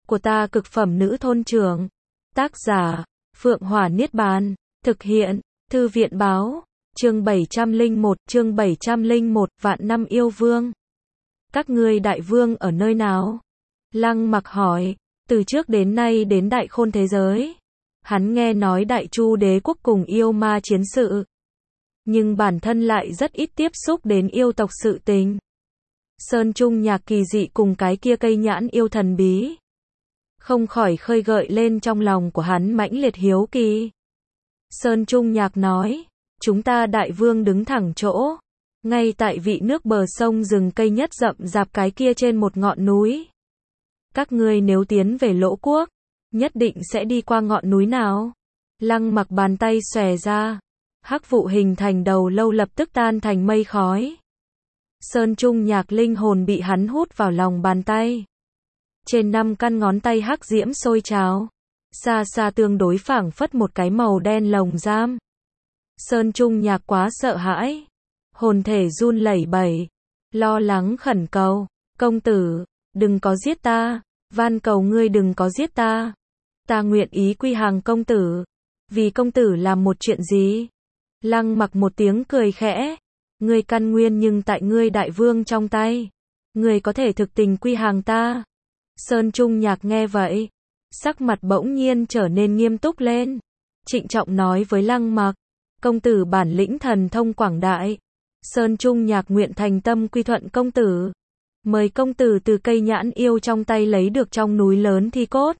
của ta cực phẩm nữ thôn trưởng. Tác giả, Phượng Hỏa Niết Bàn. Thực hiện, Thư viện Báo. Chương 701, Vạn Năm Yêu Vương. Các ngươi đại vương ở nơi nào? Lăng Mặc hỏi. Từ trước đến nay đến đại khôn thế giới, hắn nghe nói Đại Chu đế quốc cùng yêu ma chiến sự, nhưng bản thân lại rất ít tiếp xúc đến yêu tộc sự tình. Sơn Trung Nhạc kỳ dị cùng cái kia cây nhãn yêu thần bí, không khỏi khơi gợi lên trong lòng của hắn mãnh liệt hiếu kỳ. Sơn Trung Nhạc nói, chúng ta đại vương đứng thẳng chỗ, ngay tại vị nước bờ sông rừng cây nhất rậm rạp cái kia trên một ngọn núi. Các ngươi nếu tiến về Lỗ Quốc, nhất định sẽ đi qua ngọn núi nào? Lăng Mặc bàn tay xòe ra, hắc vụ hình thành đầu lâu lập tức tan thành mây khói. Sơn Trung Nhạc linh hồn bị hắn hút vào lòng bàn tay. Trên 5 căn ngón tay hắc diễm sôi trào, xa xa tương đối phảng phất một cái màu đen lồng giam. Sơn Trung Nhạc quá sợ hãi, hồn thể run lẩy bẩy, lo lắng khẩn cầu, công tử, đừng có giết ta, van cầu ngươi đừng có giết ta. Ta nguyện ý quy hàng công tử. Vì công tử làm một chuyện gì? Lăng Mặc một tiếng cười khẽ. Ngươi căn nguyên nhưng tại ngươi đại vương trong tay. Ngươi có thể thực tình quy hàng ta. Sơn Trung Nhạc nghe vậy, sắc mặt bỗng nhiên trở nên nghiêm túc lên. Trịnh trọng nói với Lăng Mặc, công tử bản lĩnh thần thông quảng đại. Sơn Trung Nhạc nguyện thành tâm quy thuận công tử. Mời công tử từ cây nhãn yêu trong tay lấy được trong núi lớn thi cốt,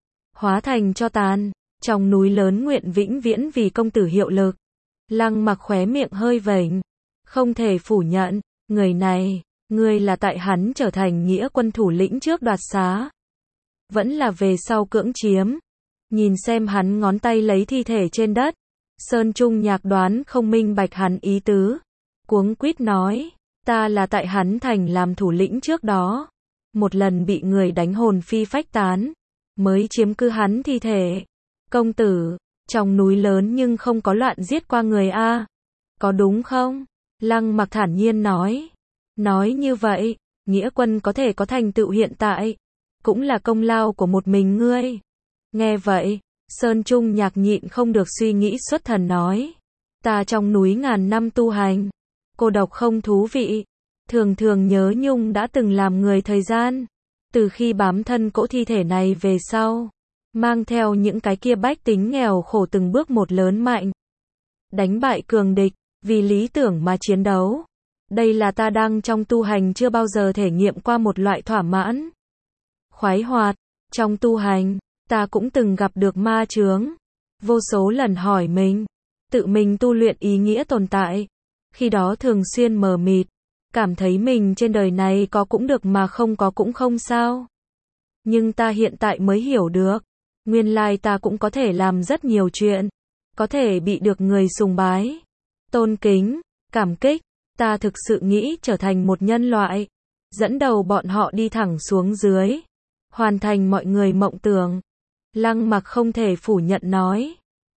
hóa thành cho tàn, trong núi lớn nguyện vĩnh viễn vì công tử hiệu lực. Lăng Mặc khóe miệng hơi vểnh, không thể phủ nhận, người này, ngươi là tại hắn trở thành nghĩa quân thủ lĩnh trước đoạt xá, vẫn là về sau cưỡng chiếm. Nhìn xem hắn ngón tay lấy thi thể trên đất, Sơn Trung Nhạc đoán không minh bạch hắn ý tứ, cuống quýt nói, ta là tại hắn thành làm thủ lĩnh trước đó, một lần bị người đánh hồn phi phách tán, mới chiếm cứ hắn thi thể. Công tử, trong núi lớn nhưng không có loạn giết qua người a, có đúng không? Lăng Mặc thản nhiên nói. Nói như vậy, nghĩa quân có thể có thành tựu hiện tại, cũng là công lao của một mình ngươi. Nghe vậy, Sơn Trung Nhạc nhịn không được suy nghĩ xuất thần nói, ta trong núi ngàn năm tu hành, cô độc không thú vị, thường thường nhớ nhung đã từng làm người thời gian. Từ khi bám thân cỗ thi thể này về sau, mang theo những cái kia bách tính nghèo khổ từng bước một lớn mạnh, đánh bại cường địch, vì lý tưởng mà chiến đấu. Đây là ta đang trong tu hành chưa bao giờ thể nghiệm qua một loại thỏa mãn, khoái hoạt. Trong tu hành, ta cũng từng gặp được ma chướng, vô số lần hỏi mình, tự mình tu luyện ý nghĩa tồn tại. Khi đó thường xuyên mờ mịt, cảm thấy mình trên đời này có cũng được mà không có cũng không sao. Nhưng ta hiện tại mới hiểu được, nguyên lai ta cũng có thể làm rất nhiều chuyện, có thể bị được người sùng bái, tôn kính, cảm kích. Ta thực sự nghĩ trở thành một nhân loại, dẫn đầu bọn họ đi thẳng xuống dưới, hoàn thành mọi người mộng tưởng. Lăng Mặc không thể phủ nhận nói,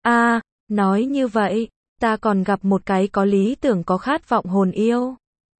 nói như vậy, ta còn gặp một cái có lý tưởng có khát vọng hồn yêu.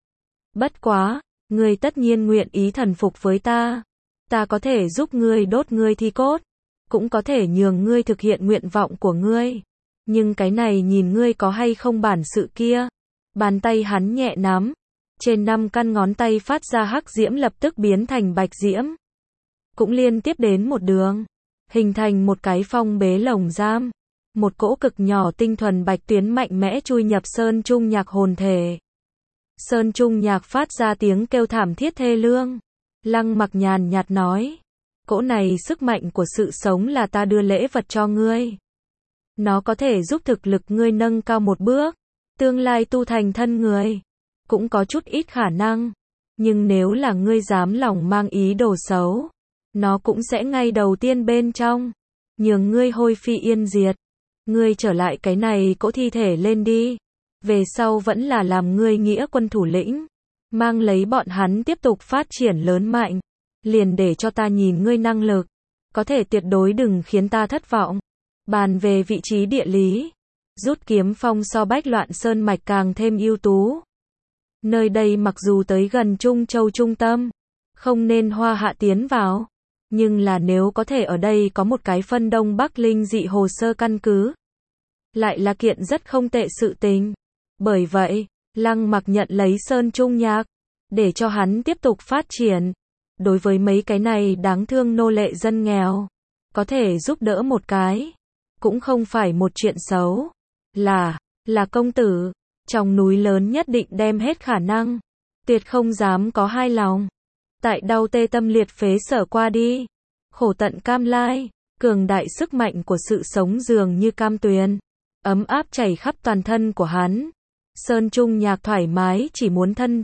Bất quá, ngươi tất nhiên nguyện ý thần phục với ta. Ta có thể giúp ngươi đốt ngươi thi cốt, cũng có thể nhường ngươi thực hiện nguyện vọng của ngươi. Nhưng cái này nhìn ngươi có hay không bản sự kia. Bàn tay hắn nhẹ nắm, trên 5 căn ngón tay phát ra hắc diễm lập tức biến thành bạch diễm, cũng liên tiếp đến một đường, hình thành một cái phong bế lồng giam. Một cỗ cực nhỏ tinh thuần bạch tuyến mạnh mẽ chui nhập Sơn Trung Nhạc hồn thể. Sơn Trung Nhạc phát ra tiếng kêu thảm thiết thê lương. Lăng Mặc nhàn nhạt nói, cỗ này sức mạnh của sự sống là ta đưa lễ vật cho ngươi. Nó có thể giúp thực lực ngươi nâng cao một bước, tương lai tu thành thân người, cũng có chút ít khả năng. Nhưng nếu là ngươi dám lòng mang ý đồ xấu, nó cũng sẽ ngay đầu tiên bên trong, nhường ngươi hôi phi yên diệt. Ngươi trở lại cái này cỗ thi thể lên đi, về sau vẫn là làm ngươi nghĩa quân thủ lĩnh, mang lấy bọn hắn tiếp tục phát triển lớn mạnh, liền để cho ta nhìn ngươi năng lực, có thể tuyệt đối đừng khiến ta thất vọng. Bàn về vị trí địa lý, Rút Kiếm Phong so Bách Loạn Sơn mạch càng thêm ưu tú. Nơi đây mặc dù tới gần Trung Châu trung tâm, không nên hoa hạ tiến vào, Nhưng là nếu có thể ở đây có một cái phân Đông Bắc linh dị hồ sơ căn cứ, lại là kiện rất không tệ sự tình. Bởi vậy, Lăng Mặc nhận lấy Sơn Trung Nhạc, để cho hắn tiếp tục phát triển. Đối với mấy cái này đáng thương nô lệ dân nghèo, có thể giúp đỡ một cái, cũng không phải một chuyện xấu. Là công tử, trong núi lớn nhất định đem hết khả năng, tuyệt không dám có hai lòng. Tại đau tê tâm liệt phế sở qua đi, khổ tận cam lai, cường đại sức mạnh của sự sống dường như cam tuyền, ấm áp chảy khắp toàn thân của hắn. Sơn Trung Nhạc thoải mái chỉ muốn thân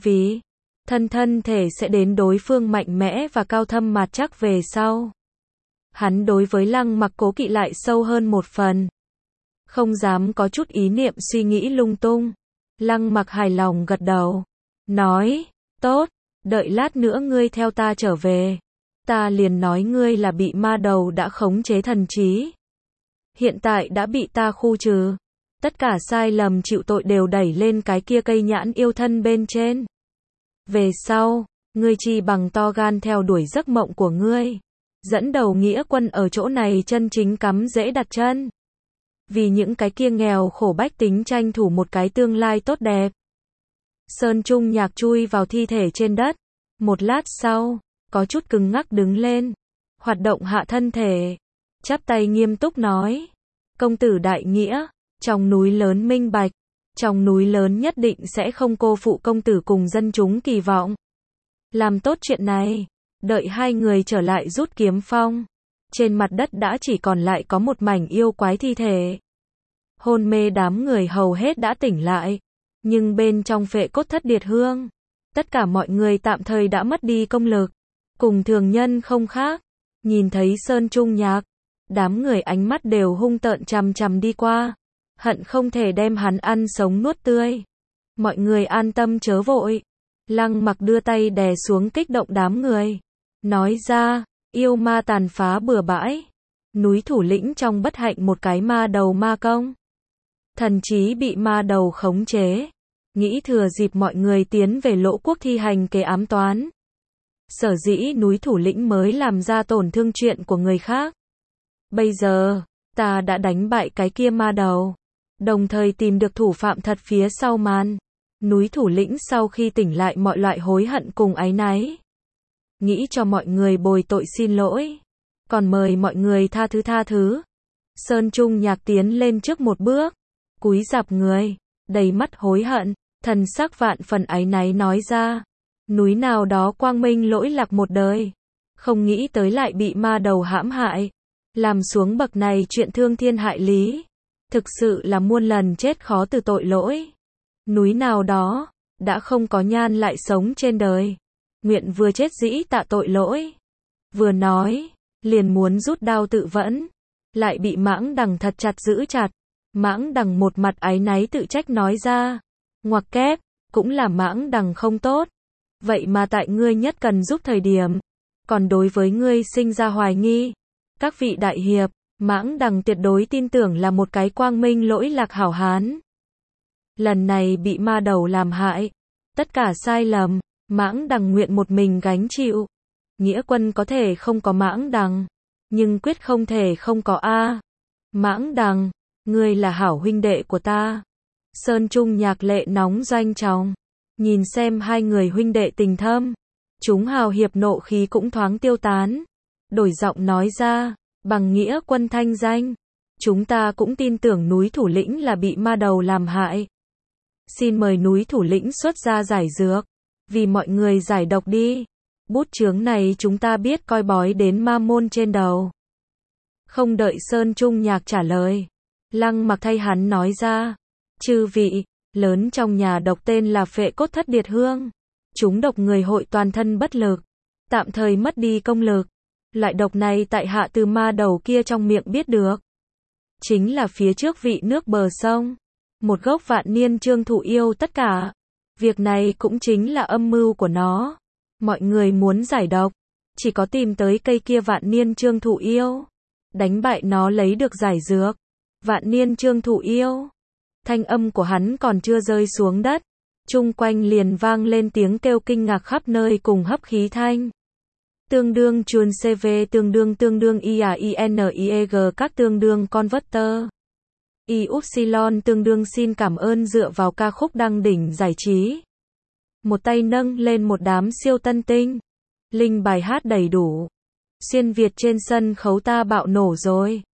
thể sẽ đến đối phương mạnh mẽ và cao thâm mạt chắc về sau. Hắn đối với Lăng Mặc cố kỵ lại sâu hơn một phần, không dám có chút ý niệm suy nghĩ lung tung. Lăng Mặc hài lòng gật đầu, nói, tốt, đợi lát nữa ngươi theo ta trở về, ta liền nói ngươi là bị ma đầu đã khống chế thần trí. Hiện tại đã bị ta khu trừ, tất cả sai lầm chịu tội đều đẩy lên cái kia cây nhãn yêu thân bên trên. Về sau, ngươi chi bằng to gan theo đuổi giấc mộng của ngươi, dẫn đầu nghĩa quân ở chỗ này chân chính cắm rễ đặt chân. Vì những cái kia nghèo khổ bách tính tranh thủ một cái tương lai tốt đẹp. Sơn Trung Nhạc chui vào thi thể trên đất, một lát sau, có chút cứng ngắc đứng lên, hoạt động hạ thân thể, chắp tay nghiêm túc nói, công tử đại nghĩa, trong núi lớn minh bạch, trong núi lớn nhất định sẽ không cô phụ công tử cùng dân chúng kỳ vọng. Làm tốt chuyện này, đợi hai người trở lại rút kiếm phong, trên mặt đất đã chỉ còn lại có một mảnh yêu quái thi thể. Hôn mê đám người hầu hết đã tỉnh lại, nhưng bên trong Phệ Cốt Thất Điệt Hương, tất cả mọi người tạm thời đã mất đi công lực, cùng thường nhân không khác. Nhìn thấy Sơn Trung Nhạc, đám người ánh mắt đều hung tợn chằm chằm đi qua, hận không thể đem hắn ăn sống nuốt tươi. Mọi người an tâm chớ vội. Lăng Mặc đưa tay đè xuống kích động đám người, nói ra, yêu ma tàn phá bừa bãi, núi thủ lĩnh trong bất hạnh một cái ma đầu ma công, thần trí bị ma đầu khống chế, nghĩ thừa dịp mọi người tiến về Lỗ Quốc thi hành kế ám toán. Sở dĩ núi thủ lĩnh mới làm ra tổn thương chuyện của người khác. Bây giờ, ta đã đánh bại cái kia ma đầu, đồng thời tìm được thủ phạm thật phía sau màn. Núi thủ lĩnh sau khi tỉnh lại mọi loại hối hận cùng áy náy, nghĩ cho mọi người bồi tội xin lỗi, còn mời mọi người tha thứ. Sơn Trung Nhạc tiến lên trước một bước, cúi rạp người, đầy mắt hối hận, thần sắc vạn phần áy náy nói ra, núi nào đó quang minh lỗi lạc một đời, không nghĩ tới lại bị ma đầu hãm hại, làm xuống bậc này chuyện thương thiên hại lý, thực sự là muôn lần chết khó từ tội lỗi. Núi nào đó, đã không có nhan lại sống trên đời, nguyện vừa chết dĩ tạ tội lỗi. Vừa nói, liền muốn rút đao tự vẫn, lại bị Mãng Đằng thật chặt giữ chặt. Mãng Đằng một mặt áy náy tự trách nói ra, ngoặc kép, cũng là Mãng Đằng không tốt, vậy mà tại ngươi nhất cần giúp thời điểm, còn đối với ngươi sinh ra hoài nghi. Các vị đại hiệp, Mãng Đằng tuyệt đối tin tưởng là một cái quang minh lỗi lạc hảo hán. Lần này bị ma đầu làm hại, tất cả sai lầm, Mãng Đằng nguyện một mình gánh chịu. Nghĩa quân có thể không có Mãng Đằng, nhưng quyết không thể không có A. Mãng Đằng, ngươi là hảo huynh đệ của ta. Sơn Trung Nhạc lệ nóng doanh trọng, nhìn xem hai người huynh đệ tình thâm, chúng hào hiệp nộ khí cũng thoáng tiêu tán, đổi giọng nói ra, bằng nghĩa quân thanh danh, chúng ta cũng tin tưởng núi thủ lĩnh là bị ma đầu làm hại. Xin mời núi thủ lĩnh xuất ra giải dược, vì mọi người giải độc đi. Bút chướng này chúng ta biết coi bói đến ma môn trên đầu. Không đợi Sơn Trung Nhạc trả lời, Lăng Mặc thay hắn nói ra, chư vị, lớn trong nhà độc tên là Phệ Cốt Thất Điệt Hương, chúng độc người hội toàn thân bất lực, tạm thời mất đi công lực. Loại độc này tại hạ từ ma đầu kia trong miệng biết được, chính là phía trước vị nước bờ sông, một gốc vạn niên trương thụ yêu tất cả. Việc này cũng chính là âm mưu của nó. Mọi người muốn giải độc, chỉ có tìm tới cây kia vạn niên trương thụ yêu, đánh bại nó lấy được giải dược. Vạn niên trương thụ yêu. Thanh âm của hắn còn chưa rơi xuống đất, chung quanh liền vang lên tiếng kêu kinh ngạc khắp nơi cùng hấp khí thanh. Tương đương chuồn CV tương đương IAINIEG các tương đương converter. Y upsilon tương đương xin cảm ơn dựa vào ca khúc đăng đỉnh giải trí. Một tay nâng lên một đám siêu tân tinh. Linh bài hát đầy đủ. Xuyên Việt trên sân khấu ta bạo nổ rồi.